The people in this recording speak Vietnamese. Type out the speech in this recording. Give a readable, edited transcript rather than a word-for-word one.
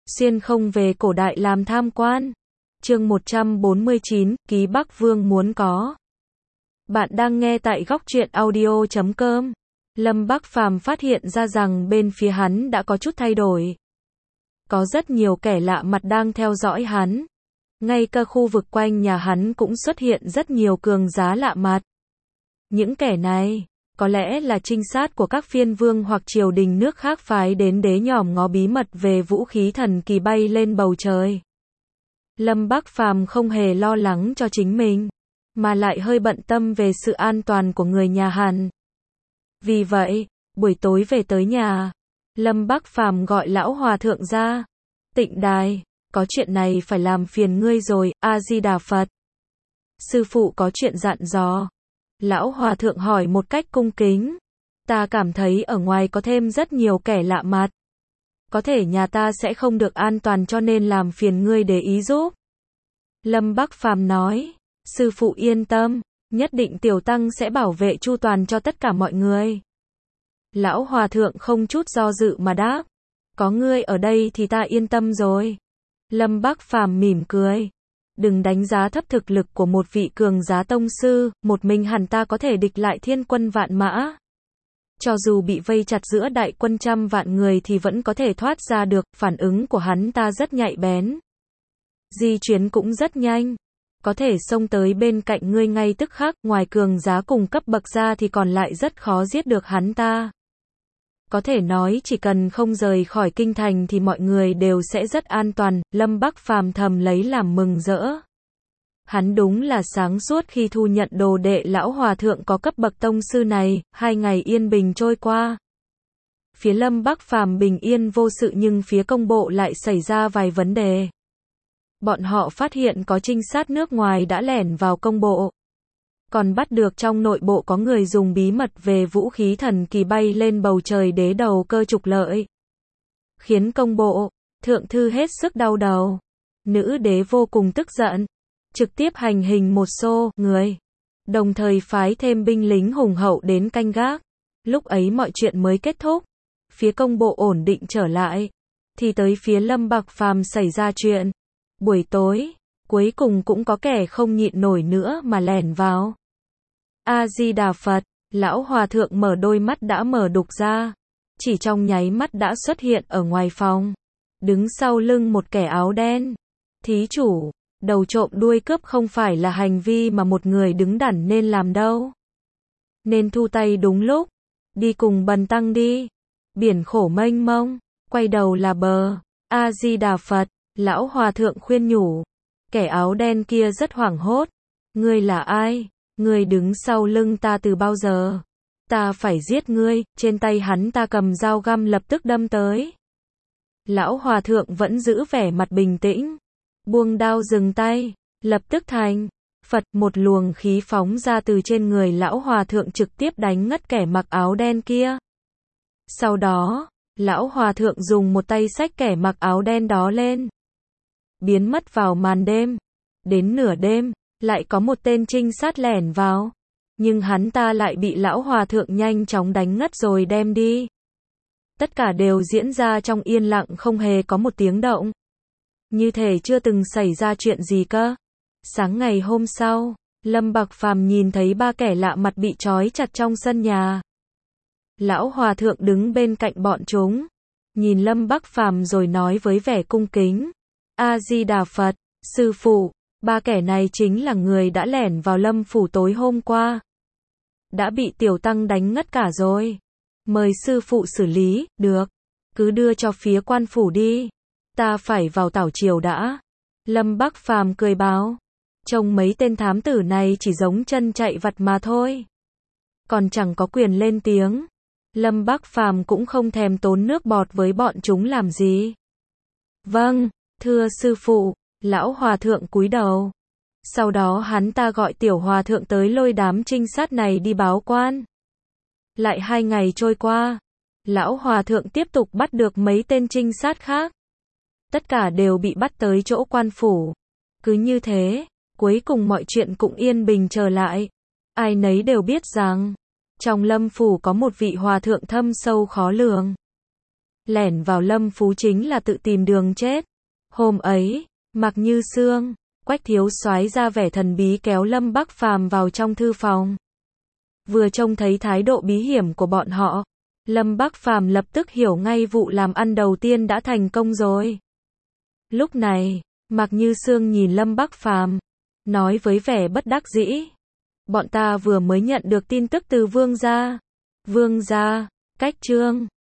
xuyên không về cổ đại làm tham quan. Chương 149, Ký Bắc Vương muốn có. Bạn đang nghe tại góc truyện audio.com. Lâm Bắc Phàm phát hiện ra rằng bên phía hắn đã có chút thay đổi. Có rất nhiều kẻ lạ mặt đang theo dõi hắn. Ngay cả khu vực quanh nhà hắn cũng xuất hiện rất nhiều cường giá lạ mặt. Những kẻ này, có lẽ là trinh sát của các phiên vương hoặc triều đình nước khác phái đến để nhòm ngó bí mật về vũ khí thần kỳ bay lên bầu trời. Lâm Bắc Phàm không hề lo lắng cho chính mình, mà lại hơi bận tâm về sự an toàn của người nhà hắn. Vì vậy, buổi tối về tới nhà, Lâm Bắc Phàm gọi lão hòa thượng ra. Tịnh Đài, có chuyện này phải làm phiền ngươi rồi, A-di-đà Phật. Sư phụ có chuyện dặn dò. Lão hòa thượng hỏi một cách cung kính. Ta cảm thấy ở ngoài có thêm rất nhiều kẻ lạ mặt. Có thể nhà ta sẽ không được an toàn cho nên làm phiền ngươi để ý giúp. Lâm Bắc Phàm nói, sư phụ yên tâm, nhất định tiểu tăng sẽ bảo vệ chu toàn cho tất cả mọi người. Lão hòa thượng không chút do dự mà đáp, có ngươi ở đây thì ta yên tâm rồi. Lâm Bắc Phàm mỉm cười. Đừng đánh giá thấp thực lực của một vị cường giá tông sư, một mình hắn ta có thể địch lại thiên quân vạn mã. Cho dù bị vây chặt giữa đại quân trăm vạn người thì vẫn có thể thoát ra được, phản ứng của hắn ta rất nhạy bén. Di chuyển cũng rất nhanh, có thể xông tới bên cạnh ngươi ngay tức khắc, ngoài cường giá cùng cấp bậc ra thì còn lại rất khó giết được hắn ta. Có thể nói chỉ cần không rời khỏi kinh thành thì mọi người đều sẽ rất an toàn, Lâm Bắc Phàm thầm lấy làm mừng rỡ. Hắn đúng là sáng suốt khi thu nhận đồ đệ lão hòa thượng có cấp bậc tông sư này. 2 ngày yên bình trôi qua. Phía Lâm Bắc Phàm bình yên vô sự nhưng phía công bộ lại xảy ra vài vấn đề. Bọn họ phát hiện có trinh sát nước ngoài đã lẻn vào công bộ. Còn bắt được trong nội bộ có người dùng bí mật về vũ khí thần kỳ bay lên bầu trời để đầu cơ trục lợi. Khiến công bộ, thượng thư hết sức đau đầu. Nữ đế vô cùng tức giận. Trực tiếp hành hình một số người. Đồng thời phái thêm binh lính hùng hậu đến canh gác. Lúc ấy mọi chuyện mới kết thúc. Phía công bộ ổn định trở lại. Thì tới phía Lâm Bắc Phàm xảy ra chuyện. Buổi tối, cuối cùng cũng có kẻ không nhịn nổi nữa mà lẻn vào. A-di-đà Phật, lão hòa thượng mở đôi mắt đã mở đục ra. Chỉ trong nháy mắt đã xuất hiện ở ngoài phòng. Đứng sau lưng một kẻ áo đen. Thí chủ, đầu trộm đuôi cướp không phải là hành vi mà một người đứng đắn nên làm đâu. Nên thu tay đúng lúc. Đi cùng bần tăng đi. Biển khổ mênh mông, quay đầu là bờ. A-di-đà Phật, lão hòa thượng khuyên nhủ. Kẻ áo đen kia rất hoảng hốt. Ngươi là ai? Ngươi đứng sau lưng ta từ bao giờ? Ta phải giết ngươi. Trên tay hắn ta cầm dao găm lập tức đâm tới. Lão hòa thượng vẫn giữ vẻ mặt bình tĩnh. Buông đao dừng tay. Lập tức thành Phật, một luồng khí phóng ra từ trên người lão hòa thượng trực tiếp đánh ngất kẻ mặc áo đen kia. Sau đó, lão hòa thượng dùng một tay xách kẻ mặc áo đen đó lên. Biến mất vào màn đêm. Đến nửa đêm, lại có một tên trinh sát lẻn vào. Nhưng hắn ta lại bị lão hòa thượng nhanh chóng đánh ngất rồi đem đi. Tất cả đều diễn ra trong yên lặng không hề có một tiếng động. Như thể chưa từng xảy ra chuyện gì cơ. Sáng ngày hôm sau, Lâm Bắc Phàm nhìn thấy 3 kẻ lạ mặt bị trói chặt trong sân nhà. Lão hòa thượng đứng bên cạnh bọn chúng. Nhìn Lâm Bắc Phàm rồi nói với vẻ cung kính. A-di-đà Phật, sư phụ, 3 kẻ này chính là người đã lẻn vào Lâm phủ tối hôm qua. Đã bị tiểu tăng đánh ngất cả rồi. Mời sư phụ xử lý, được. Cứ đưa cho phía quan phủ đi. Ta phải vào tảo triều đã. Lâm Bắc Phàm cười báo. Trông mấy tên thám tử này chỉ giống chân chạy vặt mà thôi. Còn chẳng có quyền lên tiếng. Lâm Bắc Phàm cũng không thèm tốn nước bọt với bọn chúng làm gì. Vâng, thưa sư phụ. Lão hòa thượng cúi đầu. Sau đó hắn ta gọi tiểu hòa thượng tới lôi đám trinh sát này đi báo quan. Lại 2 ngày trôi qua. Lão hòa thượng tiếp tục bắt được mấy tên trinh sát khác. Tất cả đều bị bắt tới chỗ quan phủ. Cứ như thế, cuối cùng mọi chuyện cũng yên bình trở lại. Ai nấy đều biết rằng, trong Lâm phủ có một vị hòa thượng thâm sâu khó lường. lẻn vào Lâm Phú chính là tự tìm đường chết. Hôm ấy, Mạc Như Sương, Quách thiếu soái ra vẻ thần bí kéo Lâm Bắc Phàm vào trong thư phòng. Vừa trông thấy thái độ bí hiểm của bọn họ, Lâm Bắc Phàm lập tức hiểu ngay vụ làm ăn đầu tiên đã thành công rồi. Lúc này, Mạc Như Sương nhìn Lâm Bắc Phàm, nói với vẻ bất đắc dĩ. Bọn ta vừa mới nhận được tin tức từ Vương gia. Vương gia, Cách Trương,